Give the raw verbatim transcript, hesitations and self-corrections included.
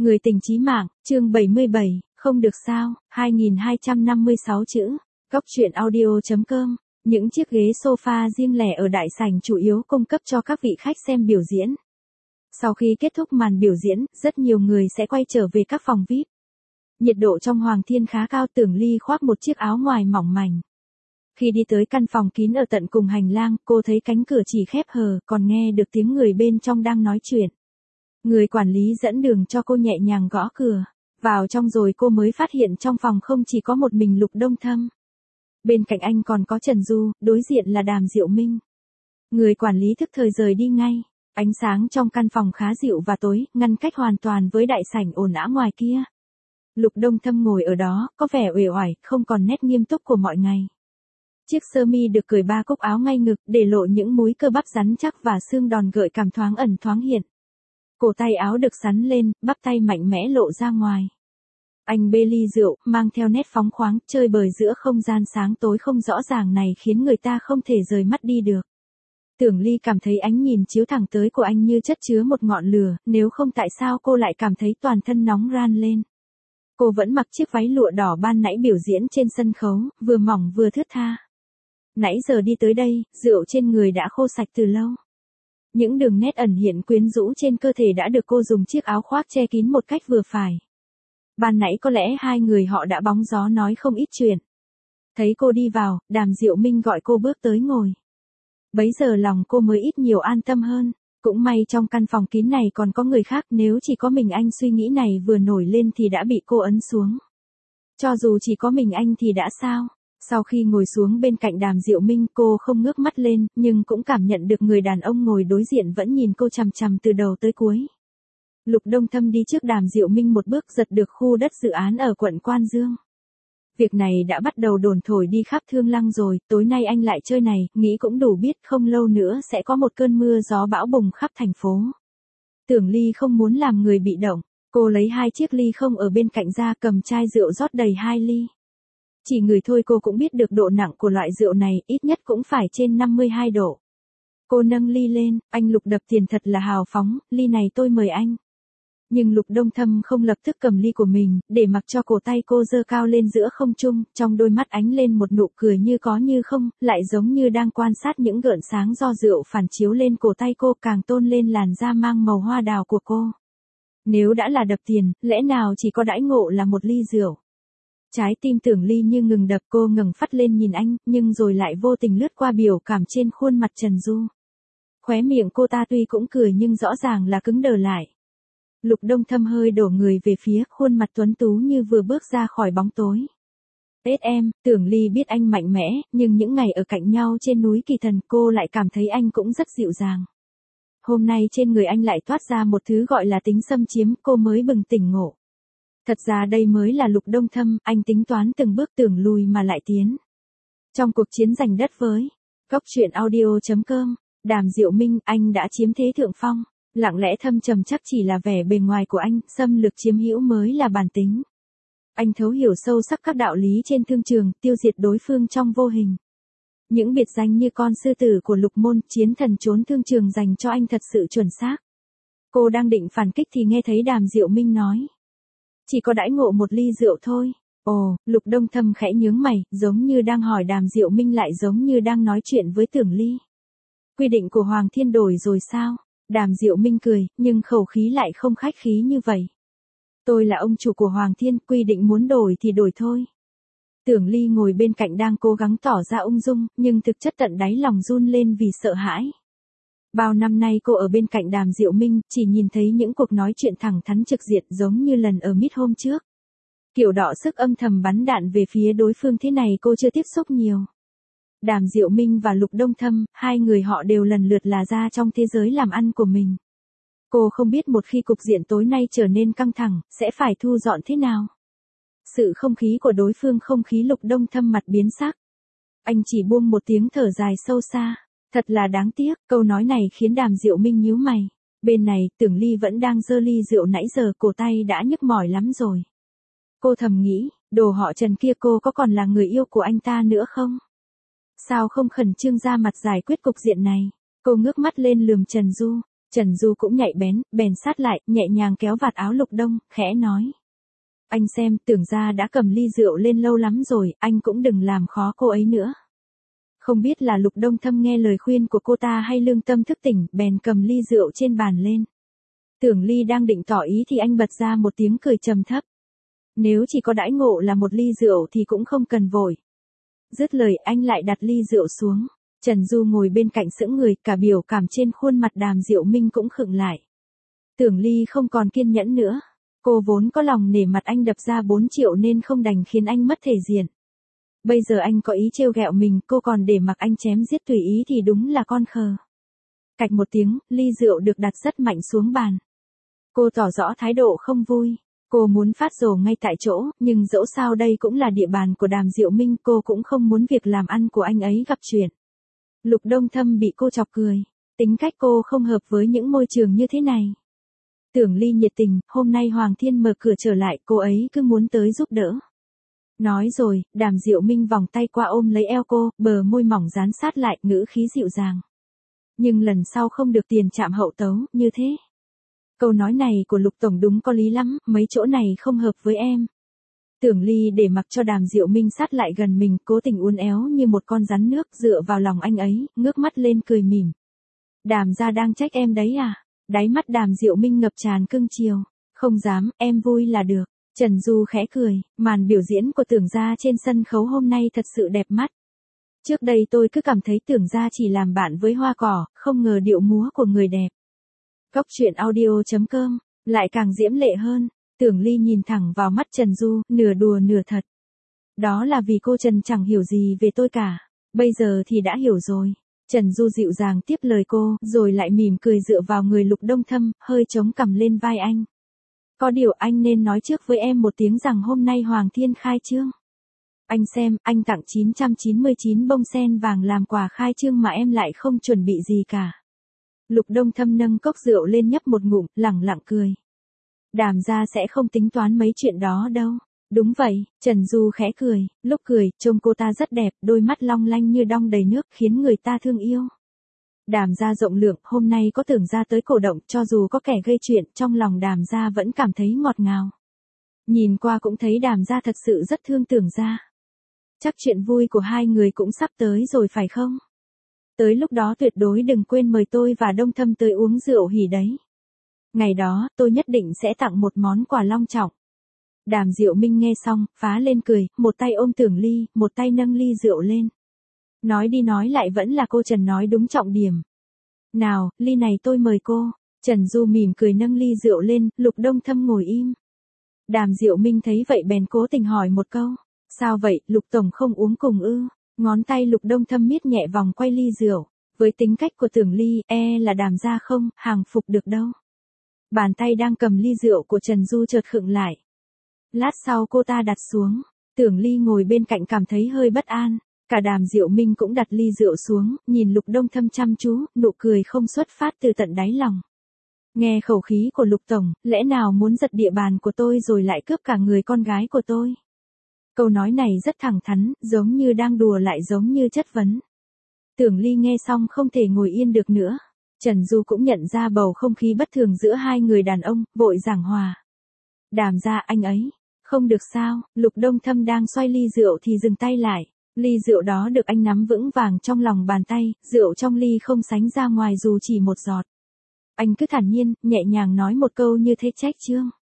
Người tình chí mạng, chương bảy mươi bảy, không được sao, hai nghìn hai trăm năm mươi sáu chữ. Góc truyện audio chấm com. Những chiếc ghế sofa riêng lẻ ở đại sảnh chủ yếu cung cấp cho các vị khách xem biểu diễn. Sau khi kết thúc màn biểu diễn, rất nhiều người sẽ quay trở về các phòng vi ai pi. Nhiệt độ trong Hoàng Thiên khá cao, Tưởng Ly khoác một chiếc áo ngoài mỏng mảnh. Khi đi tới căn phòng kín ở tận cùng hành lang, cô thấy cánh cửa chỉ khép hờ, còn nghe được tiếng người bên trong đang nói chuyện. Người quản lý dẫn đường cho cô nhẹ nhàng gõ cửa. Vào trong rồi cô mới phát hiện trong phòng không chỉ có một mình Lục Đông Thâm. Bên cạnh anh còn có Trần Du, đối diện là Đàm Diệu Minh. Người quản lý thức thời rời đi ngay. Ánh sáng trong căn phòng khá dịu và tối, ngăn cách hoàn toàn với đại sảnh ồn ào ngoài kia. Lục Đông Thâm ngồi ở đó, có vẻ uể oải, không còn nét nghiêm túc của mọi ngày. Chiếc sơ mi được cởi ba cúc áo ngay ngực, để lộ những múi cơ bắp rắn chắc và xương đòn gợi cảm thoáng ẩn thoáng hiện. Cổ tay áo được xắn lên, bắp tay mạnh mẽ lộ ra ngoài. Anh bê ly rượu, mang theo nét phóng khoáng, chơi bời giữa không gian sáng tối không rõ ràng này khiến người ta không thể rời mắt đi được. Tưởng Ly cảm thấy ánh nhìn chiếu thẳng tới của anh như chất chứa một ngọn lửa, nếu không tại sao cô lại cảm thấy toàn thân nóng ran lên. Cô vẫn mặc chiếc váy lụa đỏ ban nãy biểu diễn trên sân khấu, vừa mỏng vừa thướt tha. Nãy giờ đi tới đây, rượu trên người đã khô sạch từ lâu. Những đường nét ẩn hiện quyến rũ trên cơ thể đã được cô dùng chiếc áo khoác che kín một cách vừa phải. Ban nãy có lẽ hai người họ đã bóng gió nói không ít chuyện. Thấy cô đi vào, Đàm Diệu Minh gọi cô bước tới ngồi. Bấy giờ lòng cô mới ít nhiều an tâm hơn. Cũng may trong căn phòng kín này còn có người khác, nếu chỉ có mình anh suy nghĩ này vừa nổi lên thì đã bị cô ấn xuống. Cho dù chỉ có mình anh thì đã sao? Sau khi ngồi xuống bên cạnh Đàm Diệu Minh, cô không ngước mắt lên, nhưng cũng cảm nhận được người đàn ông ngồi đối diện vẫn nhìn cô chằm chằm từ đầu tới cuối. Lục Đông Thâm đi trước Đàm Diệu Minh một bước giật được khu đất dự án ở quận Quan Dương. Việc này đã bắt đầu đồn thổi đi khắp Thương Lăng rồi, tối nay anh lại chơi này, nghĩ cũng đủ biết không lâu nữa sẽ có một cơn mưa gió bão bùng khắp thành phố. Tưởng Ly không muốn làm người bị động, cô lấy hai chiếc ly không ở bên cạnh ra, cầm chai rượu rót đầy hai ly. Chỉ ngửi thôi cô cũng biết được độ nặng của loại rượu này, ít nhất cũng phải trên năm mươi hai độ. Cô nâng ly lên, anh Lục đập tiền thật là hào phóng, ly này tôi mời anh. Nhưng Lục Đông Thâm không lập tức cầm ly của mình, để mặc cho cổ tay cô giơ cao lên giữa không trung, trong đôi mắt ánh lên một nụ cười như có như không, lại giống như đang quan sát những gợn sáng do rượu phản chiếu lên cổ tay cô, càng tôn lên làn da mang màu hoa đào của cô. Nếu đã là đập tiền, lẽ nào chỉ có đãi ngộ là một ly rượu? Trái tim Tưởng Ly như ngừng đập, cô ngẩng phát lên nhìn anh, nhưng rồi lại vô tình lướt qua biểu cảm trên khuôn mặt Trần Du. Khóe miệng cô ta tuy cũng cười nhưng rõ ràng là cứng đờ lại. Lục Đông Thâm hơi đổ người về phía, khuôn mặt tuấn tú như vừa bước ra khỏi bóng tối. Tết em, Tưởng Ly biết anh mạnh mẽ, nhưng những ngày ở cạnh nhau trên núi Kỳ Thần cô lại cảm thấy anh cũng rất dịu dàng. Hôm nay trên người anh lại toát ra một thứ gọi là tính xâm chiếm, cô mới bừng tỉnh ngộ. Thật ra đây mới là Lục Đông Thâm, anh tính toán từng bước tưởng lùi mà lại tiến. Trong cuộc chiến giành đất với Góc truyện audio chấm com, Đàm Diệu Minh, anh đã chiếm thế thượng phong. Lặng lẽ thâm trầm chắc chỉ là vẻ bề ngoài của anh, xâm lược chiếm hữu mới là bản tính. Anh thấu hiểu sâu sắc các đạo lý trên thương trường, tiêu diệt đối phương trong vô hình. Những biệt danh như con sư tử của Lục Môn, chiến thần trốn thương trường dành cho anh thật sự chuẩn xác. Cô đang định phản kích thì nghe thấy Đàm Diệu Minh nói. Chỉ có đãi ngộ một ly rượu thôi. Ồ, Lục Đông Thâm khẽ nhướng mày, giống như đang hỏi Đàm Diệu Minh lại giống như đang nói chuyện với Tưởng Ly. Quy định của Hoàng Thiên đổi rồi sao? Đàm Diệu Minh cười, nhưng khẩu khí lại không khách khí như vậy. Tôi là ông chủ của Hoàng Thiên, quy định muốn đổi thì đổi thôi. Tưởng Ly ngồi bên cạnh đang cố gắng tỏ ra ung dung, nhưng thực chất tận đáy lòng run lên vì sợ hãi. Bao năm nay cô ở bên cạnh Đàm Diệu Minh, chỉ nhìn thấy những cuộc nói chuyện thẳng thắn trực diện giống như lần ở mít hôm trước. Kiểu đọ sức âm thầm bắn đạn về phía đối phương thế này cô chưa tiếp xúc nhiều. Đàm Diệu Minh và Lục Đông Thâm, hai người họ đều lần lượt là ra trong thế giới làm ăn của mình. Cô không biết một khi cục diện tối nay trở nên căng thẳng, sẽ phải thu dọn thế nào. Sự không khí của đối phương không khí Lục Đông Thâm mặt biến sắc. Anh chỉ buông một tiếng thở dài sâu xa. Thật là đáng tiếc, câu nói này khiến Đàm Diệu Minh nhíu mày. Bên này, Tưởng Ly vẫn đang giơ ly rượu nãy giờ, cổ tay đã nhức mỏi lắm rồi. Cô thầm nghĩ, đồ họ Trần kia cô có còn là người yêu của anh ta nữa không? Sao không khẩn trương ra mặt giải quyết cục diện này? Cô ngước mắt lên lườm Trần Du. Trần Du cũng nhạy bén, bèn sát lại, nhẹ nhàng kéo vạt áo Lục Đông, khẽ nói. Anh xem, tưởng ra đã cầm ly rượu lên lâu lắm rồi, anh cũng đừng làm khó cô ấy nữa. Không biết là Lục Đông Thâm nghe lời khuyên của cô ta hay lương tâm thức tỉnh, bèn cầm ly rượu trên bàn lên. Tưởng Ly đang định tỏ ý thì anh bật ra một tiếng cười trầm thấp. Nếu chỉ có đãi ngộ là một ly rượu thì cũng không cần vội. Dứt lời anh lại đặt ly rượu xuống. Trần Du ngồi bên cạnh sững người, cả biểu cảm trên khuôn mặt Đàm Diệu Minh cũng khựng lại. Tưởng Ly không còn kiên nhẫn nữa. Cô vốn có lòng nể mặt anh đập ra bốn triệu nên không đành khiến anh mất thể diện. Bây giờ anh có ý trêu ghẹo mình, cô còn để mặc anh chém giết tùy ý thì đúng là con khờ. Cạch một tiếng, ly rượu được đặt rất mạnh xuống bàn. Cô tỏ rõ thái độ không vui. Cô muốn phát rồ ngay tại chỗ, nhưng dẫu sao đây cũng là địa bàn của Đàm Diệu Minh, cô cũng không muốn việc làm ăn của anh ấy gặp chuyện. Lục Đông Thâm bị cô chọc cười. Tính cách cô không hợp với những môi trường như thế này. Tưởng Ly nhiệt tình, hôm nay Hoàng Thiên mở cửa trở lại, cô ấy cứ muốn tới giúp đỡ. Nói rồi, Đàm Diệu Minh vòng tay qua ôm lấy eo cô, bờ môi mỏng dán sát lại, ngữ khí dịu dàng. Nhưng lần sau không được tiền chạm hậu tấu, như thế. Câu nói này của Lục Tổng đúng có lý lắm, mấy chỗ này không hợp với em. Tưởng Ly để mặc cho Đàm Diệu Minh sát lại gần mình, cố tình uốn éo như một con rắn nước dựa vào lòng anh ấy, ngước mắt lên cười mỉm. Đàm gia đang trách em đấy à? Đáy mắt Đàm Diệu Minh ngập tràn cưng chiều. Không dám, em vui là được. Trần Du khẽ cười, màn biểu diễn của Tưởng gia trên sân khấu hôm nay thật sự đẹp mắt. Trước đây tôi cứ cảm thấy Tưởng gia chỉ làm bạn với hoa cỏ, không ngờ điệu múa của người đẹp. Cốc truyện audio chấm com, lại càng diễm lệ hơn. Tưởng Ly nhìn thẳng vào mắt Trần Du, nửa đùa nửa thật. Đó là vì cô Trần chẳng hiểu gì về tôi cả. Bây giờ thì đã hiểu rồi. Trần Du dịu dàng tiếp lời cô, rồi lại mỉm cười dựa vào người Lục Đông Thâm, hơi chống cằm lên vai anh. Có điều anh nên nói trước với em một tiếng rằng hôm nay Hoàng Thiên khai trương. Anh xem, anh tặng chín trăm chín mươi chín bông sen vàng làm quà khai trương mà em lại không chuẩn bị gì cả. Lục Đông Thâm nâng cốc rượu lên nhấp một ngụm, lẳng lặng cười. Đàm gia sẽ không tính toán mấy chuyện đó đâu. Đúng vậy, Trần Du khẽ cười, lúc cười, trông cô ta rất đẹp, đôi mắt long lanh như đong đầy nước khiến người ta thương yêu. Đàm gia rộng lượng, hôm nay có Tưởng gia tới cổ động, cho dù có kẻ gây chuyện, trong lòng Đàm gia vẫn cảm thấy ngọt ngào. Nhìn qua cũng thấy Đàm gia thật sự rất thương Tưởng gia. Chắc chuyện vui của hai người cũng sắp tới rồi phải không? Tới lúc đó tuyệt đối đừng quên mời tôi và Đông Thâm tới uống rượu hỉ đấy. Ngày đó, tôi nhất định sẽ tặng một món quà long trọng. Đàm Diệu Minh nghe xong, phá lên cười, một tay ôm Tưởng Ly, một tay nâng ly rượu lên. Nói đi nói lại vẫn là cô Trần nói đúng trọng điểm. Nào, ly này tôi mời cô. Trần Du mỉm cười nâng ly rượu lên, Lục Đông Thâm ngồi im. Đàm Diệu Minh thấy vậy bèn cố tình hỏi một câu. Sao vậy, Lục Tổng không uống cùng ư? Ngón tay Lục Đông Thâm miết nhẹ vòng quay ly rượu. Với tính cách của Tưởng Ly, e là Đàm gia không, hàng phục được đâu. Bàn tay đang cầm ly rượu của Trần Du chợt khựng lại. Lát sau cô ta đặt xuống. Tưởng Ly ngồi bên cạnh cảm thấy hơi bất an. Cả Đàm Diệu Minh cũng đặt ly rượu xuống, nhìn Lục Đông Thâm chăm chú, nụ cười không xuất phát từ tận đáy lòng. Nghe khẩu khí của Lục Tổng, lẽ nào muốn giật địa bàn của tôi rồi lại cướp cả người con gái của tôi? Câu nói này rất thẳng thắn, giống như đang đùa lại giống như chất vấn. Tưởng Ly nghe xong không thể ngồi yên được nữa. Trần Du cũng nhận ra bầu không khí bất thường giữa hai người đàn ông, vội giảng hòa. Đàm gia anh ấy, không được sao, Lục Đông Thâm đang xoay ly rượu thì dừng tay lại. Ly rượu đó được anh nắm vững vàng trong lòng bàn tay, rượu trong ly không sánh ra ngoài dù chỉ một giọt. Anh cứ thản nhiên, nhẹ nhàng nói một câu như thế trách chương.